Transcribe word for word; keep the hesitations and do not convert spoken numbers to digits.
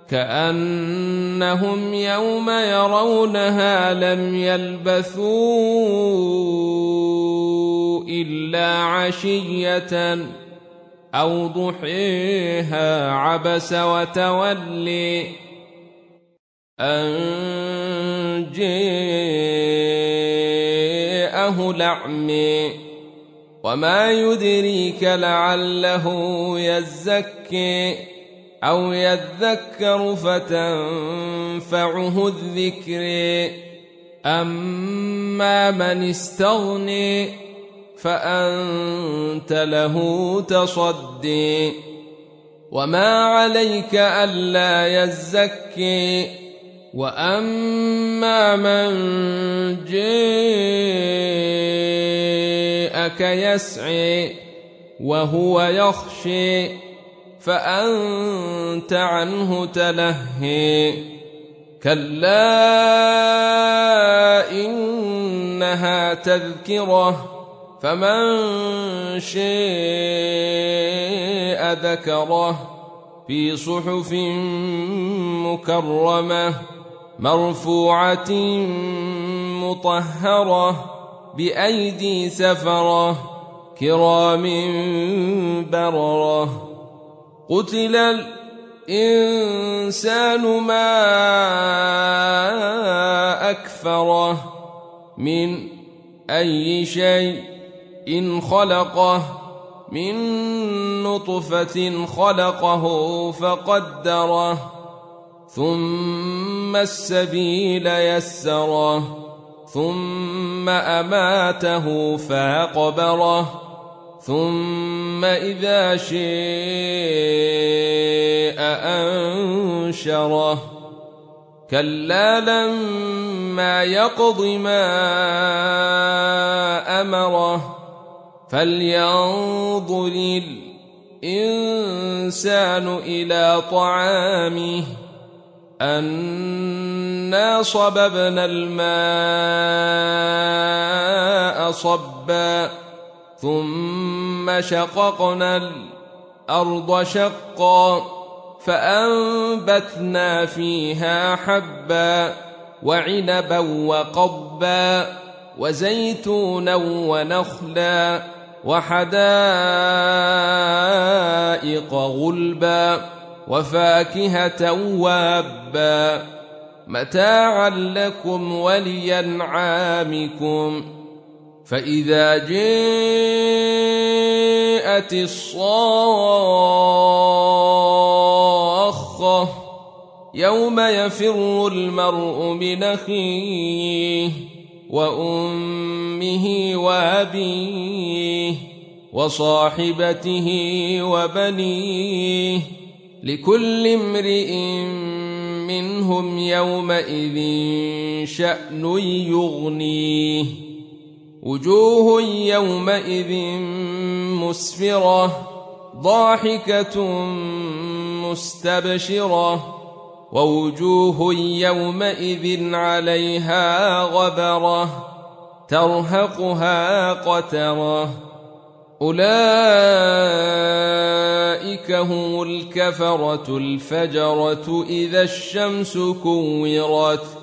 كأنهم يوم يرونها لم يلبثوا إلا عشية أو ضحيها عبس وتولي أن جاءه الأعمى وما يدريك لعله يزكي أو يذكر فتنفعه الذكر أما من استغني فأنت له تصدي وما عليك ألا يزكي وأما من جاءك يسعي وهو يخشي فأنت عنه تلهي كلا إنها تذكرة فمن شاء ذكره في صحف مكرمة مرفوعة مطهرة بأيدي سفرة كرام بررة قتل الإنسان ما أكفره من أي شيء إن خلقه من نطفة خلقه فقدره ثم السبيل يسره ثم أماته فأقبره ثم إذا شاء أنشره كلا لما يقض ما أمره فلينظر الإنسان إلى طعامه أنا صببنا الماء صبا ثم شققنا الأرض شقا فأنبتنا فيها حبا وعنبا وقضبا وزيتونا ونخلا وحدائق غلبا وفاكهة وابا متاعا لكم ولينعامكم فإذا جاءت الصاخة يوم يفر المرء من أخيه وأمه وأبيه وصاحبته وبنيه لكل امرئ منهم يومئذ شأن يغنيه وجوه يومئذ مسفرة ضاحكة مستبشرة ووجوه يومئذ عليها غبرة ترهقها قترة أولئك هم الكفرة الفجرة إذا الشمس كورت